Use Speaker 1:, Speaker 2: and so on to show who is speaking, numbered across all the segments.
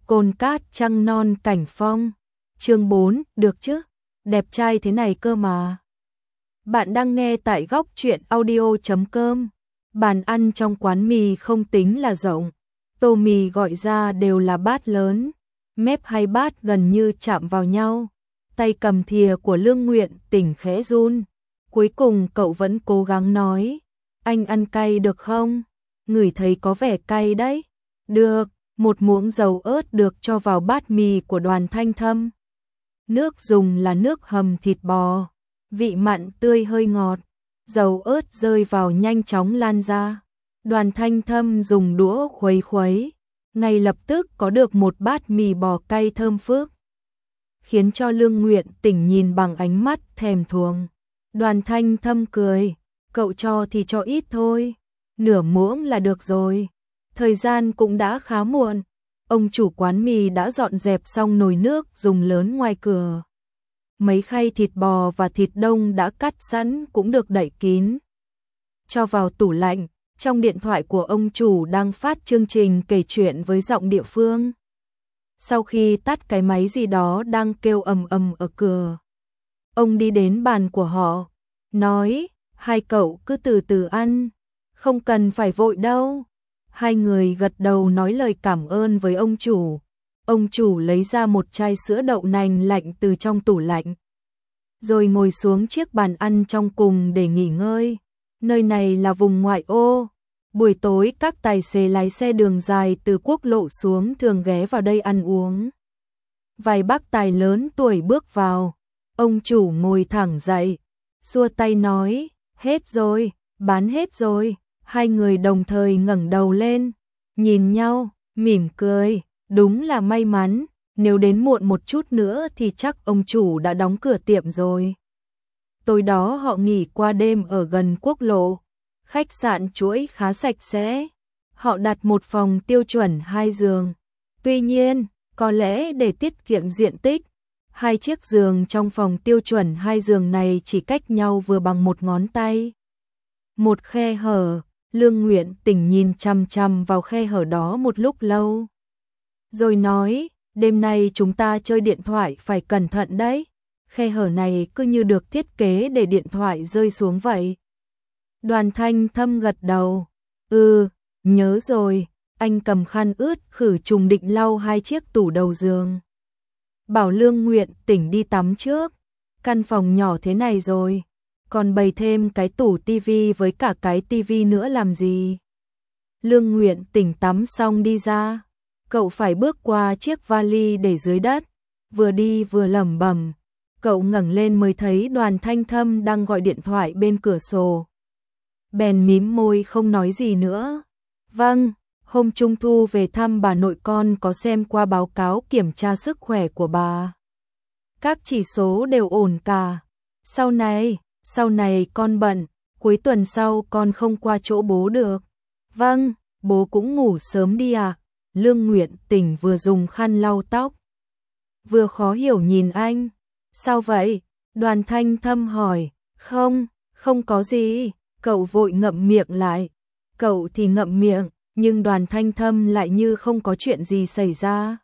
Speaker 1: Cồn cát trăng non cảnh phong. Chương 4, được chứ? Đẹp trai thế này cơ mà. Bạn đang nghe tại góc truyện audio.com. Bàn ăn trong quán mì không tính là rộng. Tô mì gọi ra đều là bát lớn. Mép hai bát gần như chạm vào nhau. Tay cầm thìa của Lương Nguyện Tỉnh khẽ run. Cuối cùng cậu vẫn cố gắng nói. Anh ăn cay được không? Ngửi thấy có vẻ cay đấy. Được. Một muỗng dầu ớt được cho vào bát mì của Đoàn Thanh Thâm. Nước dùng là nước hầm thịt bò, vị mặn tươi hơi ngọt, dầu ớt rơi vào nhanh chóng lan ra. Đoàn Thanh Thâm dùng đũa khuấy khuấy, ngay lập tức có được một bát mì bò cay thơm phức, khiến cho Lương Nguyện Tỉnh nhìn bằng ánh mắt thèm thuồng. Đoàn Thanh Thâm cười, cậu cho thì cho ít thôi, nửa muỗng là được rồi. Thời gian cũng đã khá muộn, ông chủ quán mì đã dọn dẹp xong nồi nước dùng lớn ngoài cửa. Mấy khay thịt bò và thịt đông đã cắt sẵn cũng được đậy kín, cho vào tủ lạnh. Trong điện thoại của ông chủ đang phát chương trình kể chuyện với giọng địa phương. Sau khi tắt cái máy gì đó đang kêu ầm ầm ở cửa, ông đi đến bàn của họ, nói, hai cậu cứ từ từ ăn, không cần phải vội đâu. Hai người gật đầu nói lời cảm ơn với ông chủ. Ông chủ lấy ra một chai sữa đậu nành lạnh từ trong tủ lạnh, rồi ngồi xuống chiếc bàn ăn trong cùng để nghỉ ngơi. Nơi này là vùng ngoại ô. Buổi tối các tài xế lái xe đường dài từ quốc lộ xuống thường ghé vào đây ăn uống. Vài bác tài lớn tuổi bước vào. Ông chủ ngồi thẳng dậy, xua tay nói, hết rồi, bán hết rồi. Hai người đồng thời ngẩng đầu lên, nhìn nhau, mỉm cười, đúng là may mắn, nếu đến muộn một chút nữa thì chắc ông chủ đã đóng cửa tiệm rồi. Tối đó họ nghỉ qua đêm ở gần quốc lộ, khách sạn chuỗi khá sạch sẽ. Họ đặt một phòng tiêu chuẩn 2 giường. Tuy nhiên, có lẽ để tiết kiệm diện tích, hai chiếc giường trong phòng tiêu chuẩn 2 giường này chỉ cách nhau vừa bằng một ngón tay. Một khe hở. Lương Nguyện Tỉnh nhìn chằm chằm vào khe hở đó một lúc lâu, rồi nói, đêm nay chúng ta chơi điện thoại phải cẩn thận đấy, khe hở này cứ như được thiết kế để điện thoại rơi xuống vậy. Đoàn Thanh Thâm gật đầu, nhớ rồi. Anh cầm khăn ướt khử trùng định lau hai chiếc tủ đầu giường, bảo Lương Nguyện Tỉnh đi tắm trước, căn phòng nhỏ thế này rồi, còn bày thêm cái tủ tivi với cả cái tivi nữa làm gì. Lương Nguyện Tỉnh tắm xong đi ra, cậu phải bước qua chiếc vali để dưới đất, vừa đi vừa lẩm bẩm. Cậu ngẩng lên mới thấy Đoàn Thanh Thâm đang gọi điện thoại bên cửa sổ. Bèn mím môi không nói gì nữa. Vâng, hôm Trung thu về thăm bà nội con có xem qua báo cáo kiểm tra sức khỏe của bà. Các chỉ số đều ổn cả. Sau này con bận, cuối tuần sau con không qua chỗ bố được. Vâng, bố cũng ngủ sớm đi à? Lương Nguyện Tỉnh vừa dùng khăn lau tóc, vừa khó hiểu nhìn anh. Sao vậy? Đoàn Thanh Thâm hỏi. Không có gì. Cậu vội ngậm miệng lại. Cậu thì ngậm miệng, nhưng Đoàn Thanh Thâm lại như không có chuyện gì xảy ra.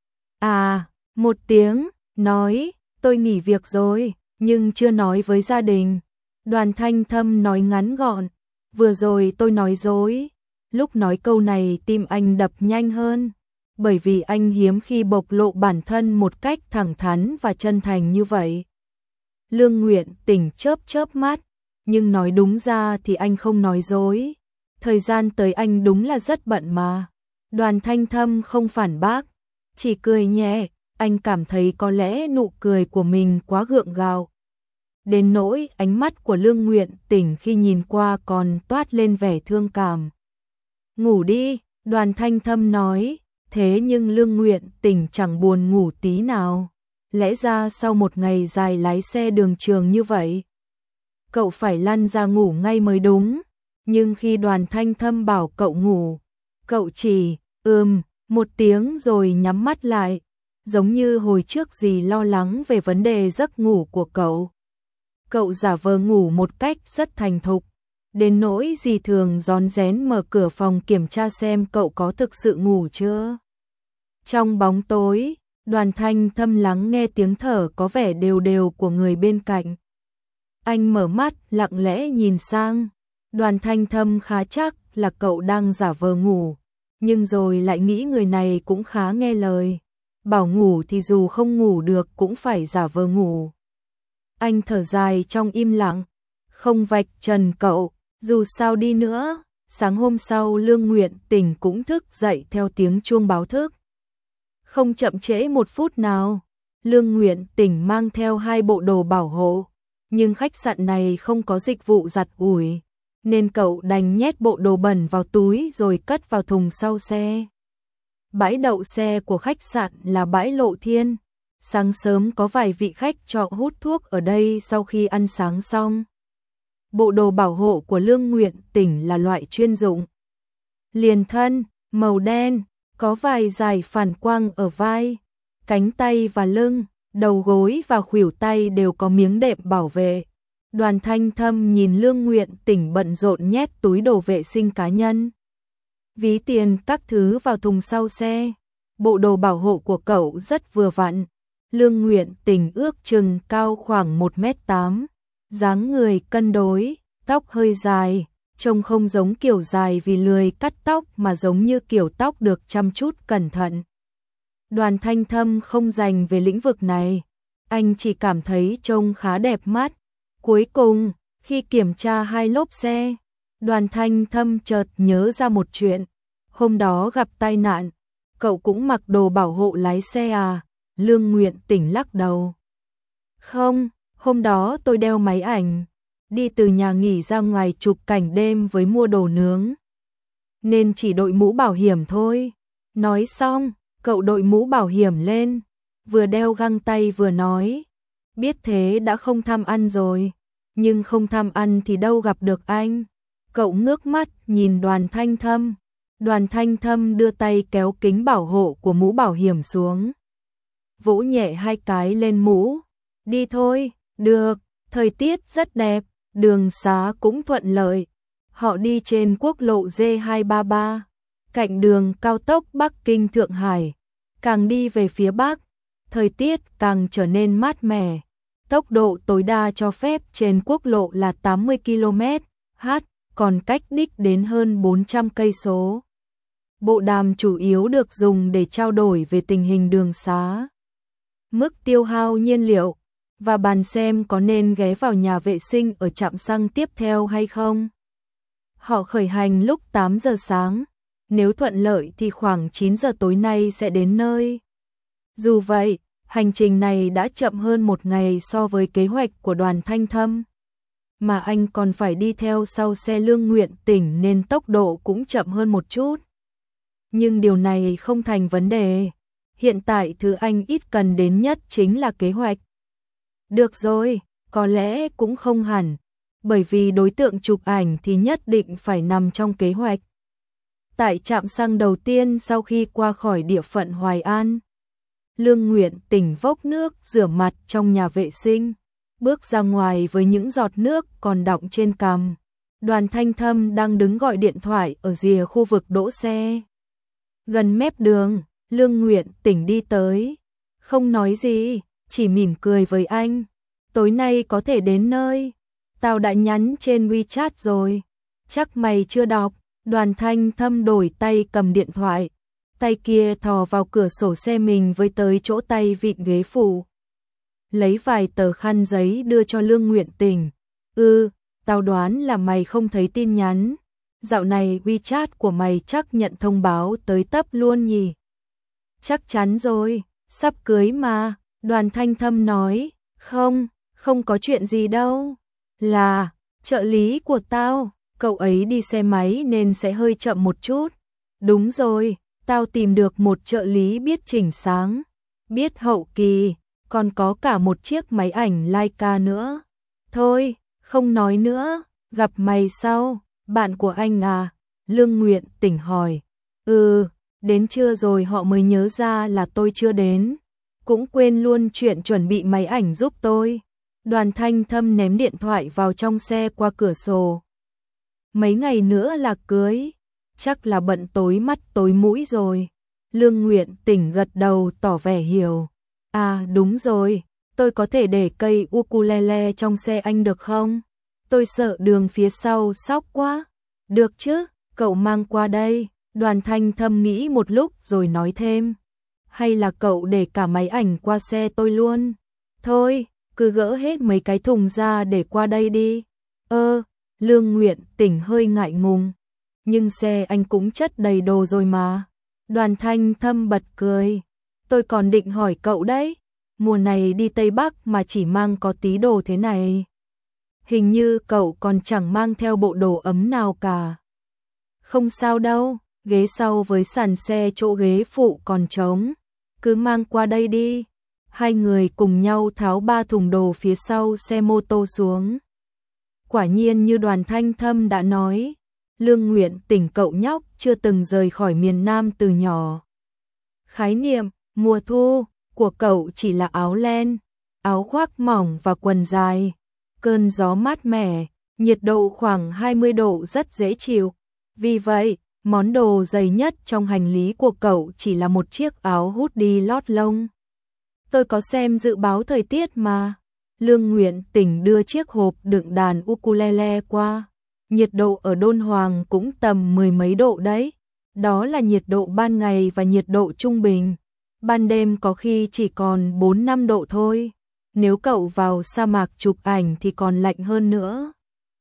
Speaker 1: Một tiếng, nói, tôi nghỉ việc rồi. Nhưng chưa nói với gia đình. Đoàn Thanh Thâm nói ngắn gọn, vừa rồi tôi nói dối. Lúc nói câu này tim anh đập nhanh hơn, bởi vì anh hiếm khi bộc lộ bản thân một cách thẳng thắn và chân thành như vậy. Lương Nguyện Tỉnh chớp mắt, nhưng nói đúng ra thì anh không nói dối. Thời gian tới anh đúng là rất bận mà. Đoàn Thanh Thâm không phản bác, chỉ cười nhẹ. Anh cảm thấy có lẽ nụ cười của mình quá gượng gạo, đến nỗi ánh mắt của Lương Nguyện Tỉnh khi nhìn qua còn toát lên vẻ thương cảm. Ngủ đi, Đoàn Thanh Thâm nói. Thế nhưng Lương Nguyện Tỉnh chẳng buồn ngủ tí nào. Lẽ ra sau một ngày dài lái xe đường trường như vậy, cậu phải lăn ra ngủ ngay mới đúng. Nhưng khi Đoàn Thanh Thâm bảo cậu ngủ, cậu chỉ một tiếng rồi nhắm mắt lại, giống như hồi trước gì lo lắng về vấn đề giấc ngủ của cậu. Cậu giả vờ ngủ một cách rất thành thục, đến nỗi dì thường rón rén mở cửa phòng kiểm tra xem cậu có thực sự ngủ chưa. Trong bóng tối, Đoàn Thanh Thâm lắng nghe tiếng thở có vẻ đều đều của người bên cạnh. Anh mở mắt lặng lẽ nhìn sang. Đoàn Thanh Thâm khá chắc là cậu đang giả vờ ngủ, nhưng rồi lại nghĩ người này cũng khá nghe lời. Bảo ngủ thì dù không ngủ được cũng phải giả vờ ngủ. Anh thở dài trong im lặng, không vạch trần cậu, dù sao đi nữa. Sáng hôm sau Lương Nguyện Tình cũng thức dậy theo tiếng chuông báo thức. Không chậm trễ một phút nào, Lương Nguyện Tình mang theo 2 bộ đồ bảo hộ, nhưng khách sạn này không có dịch vụ giặt ủi, nên cậu đành nhét bộ đồ bẩn vào túi rồi cất vào thùng sau xe. Bãi đậu xe của khách sạn là bãi Lộ Thiên. Sáng sớm có vài vị khách trọ hút thuốc ở đây sau khi ăn sáng xong. Bộ đồ bảo hộ của Lương Nguyện Tình là loại chuyên dụng. Liền thân, màu đen, có vài dải phản quang ở vai, cánh tay và lưng, đầu gối và khuỷu tay đều có miếng đệm bảo vệ. Đoàn Thanh Thâm nhìn Lương Nguyện Tình bận rộn nhét túi đồ vệ sinh cá nhân, ví tiền các thứ vào thùng sau xe. Bộ đồ bảo hộ của cậu rất vừa vặn. Lương Nguyện Tình ước chừng cao khoảng 1m8, dáng người cân đối, tóc hơi dài, trông không giống kiểu dài vì lười cắt tóc mà giống như kiểu tóc được chăm chút cẩn thận. Đoàn Thanh Thâm không dành về lĩnh vực này, anh chỉ cảm thấy trông khá đẹp mắt. Cuối cùng, khi kiểm tra 2 lốp xe, Đoàn Thanh Thâm chợt nhớ ra một chuyện. Hôm đó gặp tai nạn, cậu cũng mặc đồ bảo hộ lái xe à? Lương Nguyện Tình lắc đầu. Không, hôm đó tôi đeo máy ảnh, đi từ nhà nghỉ ra ngoài chụp cảnh đêm với mua đồ nướng, nên chỉ đội mũ bảo hiểm thôi. Nói xong, cậu đội mũ bảo hiểm lên, vừa đeo găng tay vừa nói. Biết thế đã không tham ăn rồi, nhưng không tham ăn thì đâu gặp được anh. Cậu ngước mắt nhìn Đoàn Thanh Thâm. Đoàn Thanh Thâm đưa tay kéo kính bảo hộ của mũ bảo hiểm xuống, vỗ nhẹ 2 cái lên mũ. Đi thôi. Được, thời tiết rất đẹp, đường xá cũng thuận lợi. Họ đi trên quốc lộ D233, cạnh đường cao tốc Bắc Kinh Thượng Hải. Càng đi về phía Bắc, thời tiết càng trở nên mát mẻ. Tốc độ tối đa cho phép trên quốc lộ là 80 km/h, còn cách đích đến hơn 400 cây số. Bộ đàm chủ yếu được dùng để trao đổi về tình hình đường xá, mức tiêu hao nhiên liệu, và bàn xem có nên ghé vào nhà vệ sinh ở trạm xăng tiếp theo hay không. Họ khởi hành lúc 8 giờ sáng, nếu thuận lợi thì khoảng 9 giờ tối nay sẽ đến nơi. Dù vậy, hành trình này đã chậm hơn 1 ngày so với kế hoạch của Đoàn Thanh Thâm, mà anh còn phải đi theo sau xe Lương Nguyện Tình nên tốc độ cũng chậm hơn một chút. Nhưng điều này không thành vấn đề. Hiện tại thứ anh ít cần đến nhất chính là kế hoạch. Được rồi, có lẽ cũng không hẳn, bởi vì đối tượng chụp ảnh thì nhất định phải nằm trong kế hoạch. Tại trạm xăng đầu tiên sau khi qua khỏi địa phận Hoài An, Lương Nguyện Tình vốc nước rửa mặt trong nhà vệ sinh, bước ra ngoài với những giọt nước còn đọng trên cằm. Đoàn Thanh Thâm đang đứng gọi điện thoại ở rìa khu vực đỗ xe. Gần mép đường, Lương Nguyện Tình đi tới, không nói gì, chỉ mỉm cười với anh. Tối nay có thể đến nơi, tao đã nhắn trên WeChat rồi, chắc mày chưa đọc. Đoàn Thanh Thâm đổi tay cầm điện thoại, tay kia thò vào cửa sổ xe mình với tới chỗ tay vịn ghế phụ. Lấy vài tờ khăn giấy đưa cho Lương Nguyện Tình. Tao đoán là mày không thấy tin nhắn. Dạo này WeChat của mày chắc nhận thông báo tới tấp luôn nhỉ? Chắc chắn rồi, sắp cưới mà. Đoàn Thanh Thâm nói, không có chuyện gì đâu. Là, trợ lý của tao, cậu ấy đi xe máy nên sẽ hơi chậm một chút. Đúng rồi, tao tìm được một trợ lý biết chỉnh sáng, biết hậu kỳ, còn có cả một chiếc máy ảnh Leica nữa. Thôi, không nói nữa, gặp mày sau. Bạn của anh à? Lương Nguyện Tình hỏi. Đến trưa rồi họ mới nhớ ra là tôi chưa đến. Cũng quên luôn chuyện chuẩn bị máy ảnh giúp tôi. Đoàn Thanh Thâm ném điện thoại vào trong xe qua cửa sổ. Mấy ngày nữa là cưới, chắc là bận tối mắt tối mũi rồi. Lương Nguyện Tỉnh gật đầu tỏ vẻ hiểu. À đúng rồi, tôi có thể để cây ukulele trong xe anh được không? Tôi sợ đường phía sau sóc quá. Được chứ, cậu mang qua đây. Đoàn Thanh Thâm nghĩ một lúc rồi nói thêm. Hay là cậu để cả máy ảnh qua xe tôi luôn? Thôi, cứ gỡ hết mấy cái thùng ra để qua đây đi. Lương Nguyện Tỉnh hơi ngại ngùng. Nhưng xe anh cũng chất đầy đồ rồi mà. Đoàn Thanh Thâm bật cười. Tôi còn định hỏi cậu đấy. Mùa này đi Tây Bắc mà chỉ mang có tí đồ thế này. Hình như cậu còn chẳng mang theo bộ đồ ấm nào cả. Không sao đâu, ghế sau với sàn xe chỗ ghế phụ còn trống. Cứ mang qua đây đi. Hai người cùng nhau tháo 3 thùng đồ phía sau xe mô tô xuống. Quả nhiên như Đoàn Thanh Thâm đã nói, Lương Nguyện Tỉnh cậu nhóc chưa từng rời khỏi miền Nam từ nhỏ. Khái niệm mùa thu của cậu chỉ là áo len, áo khoác mỏng và quần dài. Cơn gió mát mẻ, nhiệt độ khoảng 20 độ rất dễ chịu. Vì vậy, món đồ dày nhất trong hành lý của cậu chỉ là một chiếc áo hoodie lót lông. Tôi có xem dự báo thời tiết mà. Lương Nguyện Tỉnh đưa chiếc hộp đựng đàn ukulele qua. Nhiệt độ ở Đôn Hoàng cũng tầm 10 mấy độ đấy. Đó là nhiệt độ ban ngày và nhiệt độ trung bình. Ban đêm có khi chỉ còn 4-5 độ thôi. Nếu cậu vào sa mạc chụp ảnh thì còn lạnh hơn nữa.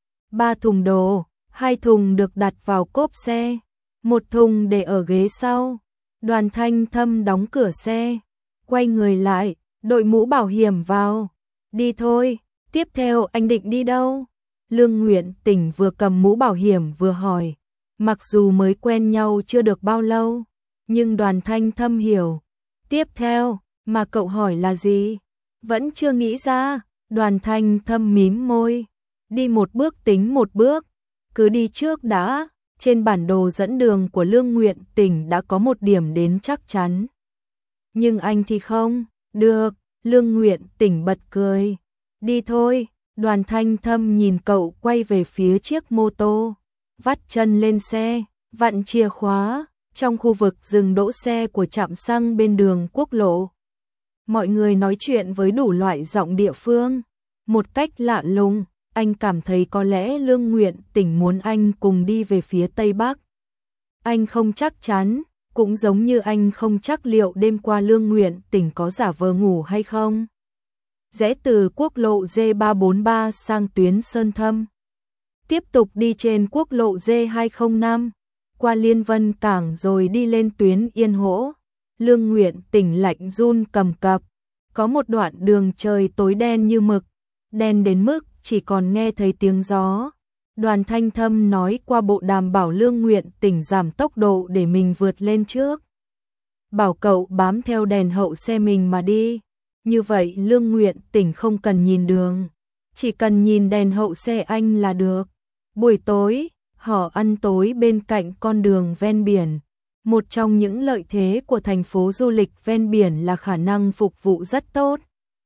Speaker 1: 3 thùng đồ, 2 thùng được đặt vào cốp xe, 1 thùng để ở ghế sau. Đoàn Thanh Thâm đóng cửa xe, quay người lại, đội mũ bảo hiểm vào. Đi thôi, tiếp theo anh định đi đâu? Lương Nguyện Tỉnh vừa cầm mũ bảo hiểm vừa hỏi. Mặc dù mới quen nhau chưa được bao lâu, nhưng Đoàn Thanh Thâm hiểu. Tiếp theo, mà cậu hỏi là gì? Vẫn chưa nghĩ ra. Đoàn Thanh Thâm mím môi. Đi một bước tính một bước. Cứ đi trước đã. Trên bản đồ dẫn đường của Lương Nguyện Tỉnh đã có một điểm đến chắc chắn. Nhưng anh thì không. Được, Lương Nguyện Tỉnh bật cười. Đi thôi. Đoàn Thanh Thâm nhìn cậu quay về phía chiếc mô tô. Vắt chân lên xe, vặn chìa khóa. Trong khu vực dừng đỗ xe của trạm xăng bên đường quốc lộ, mọi người nói chuyện với đủ loại giọng địa phương. Một cách lạ lùng, anh cảm thấy có lẽ Lương Nguyện Tỉnh muốn anh cùng đi về phía Tây Bắc. Anh không chắc chắn, cũng giống như anh không chắc liệu đêm qua Lương Nguyện Tỉnh có giả vờ ngủ hay không. Rẽ từ quốc lộ D343 sang tuyến Sơn Thâm. Tiếp tục đi trên quốc lộ D205. Qua Liên Vân Cảng rồi đi lên tuyến Yên Hỗ. Lương Nguyện Tỉnh lạnh run cầm cập. Có một đoạn đường trời tối đen như mực, đen đến mức chỉ còn nghe thấy tiếng gió. Đoàn Thanh Thâm nói qua bộ đàm bảo Lương Nguyện Tỉnh giảm tốc độ để mình vượt lên trước. Bảo cậu bám theo đèn hậu xe mình mà đi. Như vậy Lương Nguyện Tỉnh không cần nhìn đường, chỉ cần nhìn đèn hậu xe anh là được. Buổi tối, họ ăn tối bên cạnh con đường ven biển. Một trong những lợi thế của thành phố du lịch ven biển là khả năng phục vụ rất tốt.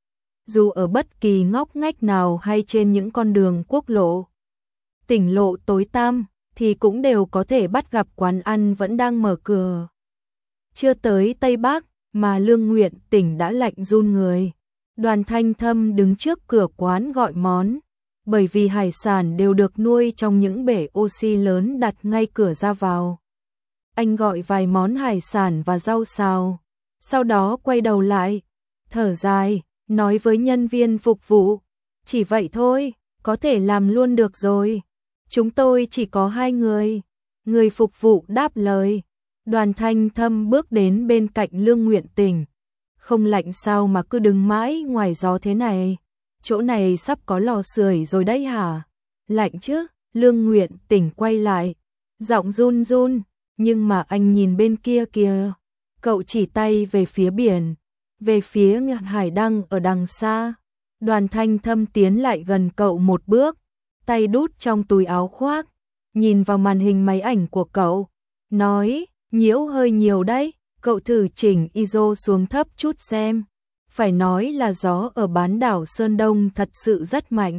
Speaker 1: Dù ở bất kỳ ngóc ngách nào hay trên những con đường quốc lộ, tỉnh lộ tối tăm, thì cũng đều có thể bắt gặp quán ăn vẫn đang mở cửa. Chưa tới Tây Bắc mà Lương Nguyện Tỉnh đã lạnh run người. Đoàn Thanh Thâm đứng trước cửa quán gọi món. Bởi vì hải sản đều được nuôi trong những bể oxy lớn đặt ngay cửa ra vào. Anh gọi vài món hải sản và rau xào, sau đó quay đầu lại, thở dài, nói với nhân viên phục vụ, chỉ vậy thôi, có thể làm luôn được rồi. Chúng tôi chỉ có 2 người. Người phục vụ đáp lời. Đoàn Thanh Thâm bước đến bên cạnh Lương Nguyện Tỉnh. Không lạnh sao mà cứ đứng mãi ngoài gió thế này? Chỗ này sắp có lò sưởi rồi đấy hả? Lạnh chứ? Lương Nguyện Tỉnh quay lại, giọng run run, nhưng mà anh nhìn bên kia kìa. Cậu chỉ tay về phía biển, về phía hải đăng ở đằng xa. Đoàn Thanh Thâm tiến lại gần cậu một bước, tay đút trong túi áo khoác, nhìn vào màn hình máy ảnh của cậu, nói, nhiễu hơi nhiều đấy, cậu thử chỉnh ISO xuống thấp chút xem. Phải nói là gió ở bán đảo Sơn Đông thật sự rất mạnh.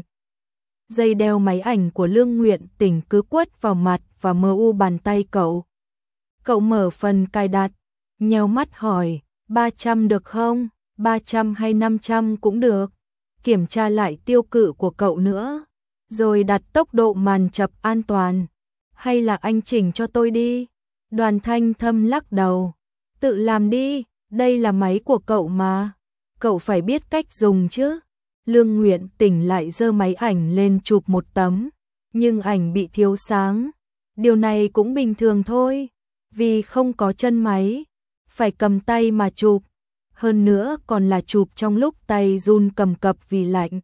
Speaker 1: Dây đeo máy ảnh của Lương Nguyện Tỉnh cứ quất vào mặt và mờ u bàn tay cậu. Cậu mở phần cài đặt, nheo mắt hỏi, 300 được không? 300 hay 500 cũng được. Kiểm tra lại tiêu cự của cậu nữa, rồi đặt tốc độ màn chập an toàn. Hay là anh chỉnh cho tôi đi? Đoàn Thanh Thâm lắc đầu. Tự làm đi, đây là máy của cậu mà. Cậu phải biết cách dùng chứ. Lương Nguyện Tỉnh lại giơ máy ảnh lên chụp một tấm, nhưng ảnh bị thiếu sáng. Điều này cũng bình thường thôi, vì không có chân máy, phải cầm tay mà chụp. Hơn nữa còn là chụp trong lúc tay run cầm cập vì lạnh.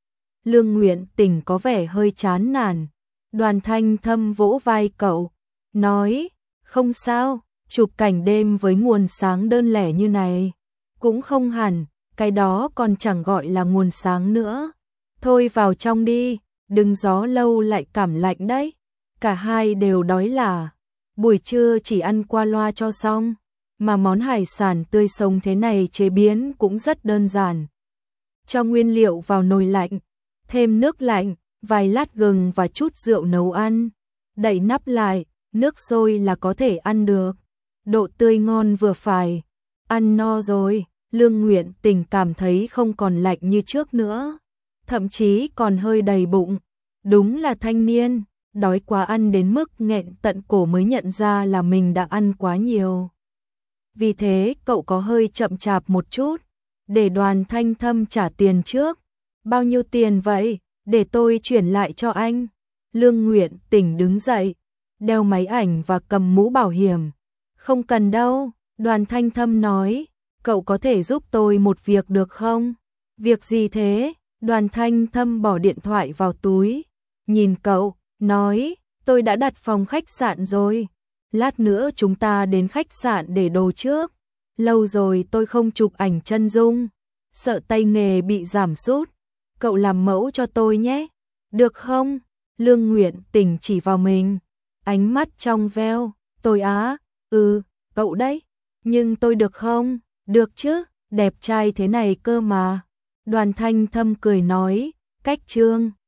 Speaker 1: Lương Nguyện Tỉnh có vẻ hơi chán nản. Đoàn Thanh Thâm vỗ vai cậu, nói, không sao, chụp cảnh đêm với nguồn sáng đơn lẻ như này. Cũng không hẳn, cái đó còn chẳng gọi là nguồn sáng nữa. Thôi vào trong đi, đừng gió lâu lại cảm lạnh đấy. Cả hai đều đói là, buổi trưa chỉ ăn qua loa cho xong. Mà món hải sản tươi sống thế này chế biến cũng rất đơn giản. Cho nguyên liệu vào nồi lạnh, thêm nước lạnh, vài lát gừng và chút rượu nấu ăn. Đậy nắp lại, nước sôi là có thể ăn được. Độ tươi ngon vừa phải. Ăn no rồi, Lương Nguyện Tỉnh cảm thấy không còn lạnh như trước nữa. Thậm chí còn hơi đầy bụng. Đúng là thanh niên, đói quá ăn đến mức nghẹn tận cổ mới nhận ra là mình đã ăn quá nhiều. Vì thế cậu có hơi chậm chạp một chút, để Đoàn Thanh Thâm trả tiền trước. Bao nhiêu tiền vậy? Để tôi chuyển lại cho anh. Lương Nguyện Tỉnh đứng dậy, đeo máy ảnh và cầm mũ bảo hiểm. Không cần đâu, Đoàn Thanh Thâm nói, cậu có thể giúp tôi một việc được không? Việc gì thế? Đoàn Thanh Thâm bỏ điện thoại vào túi, nhìn cậu, nói, tôi đã đặt phòng khách sạn rồi. Lát nữa chúng ta đến khách sạn để đồ trước. Lâu rồi tôi không chụp ảnh chân dung, sợ tay nghề bị giảm sút. Cậu làm mẫu cho tôi nhé. Được không? Lương Nguyện Tỉnh chỉ vào mình, ánh mắt trong veo. Tôi á? Cậu đấy. Nhưng tôi được không? Được chứ, đẹp trai thế này cơ mà. Đoàn Thanh Thâm cười nói, cách trương.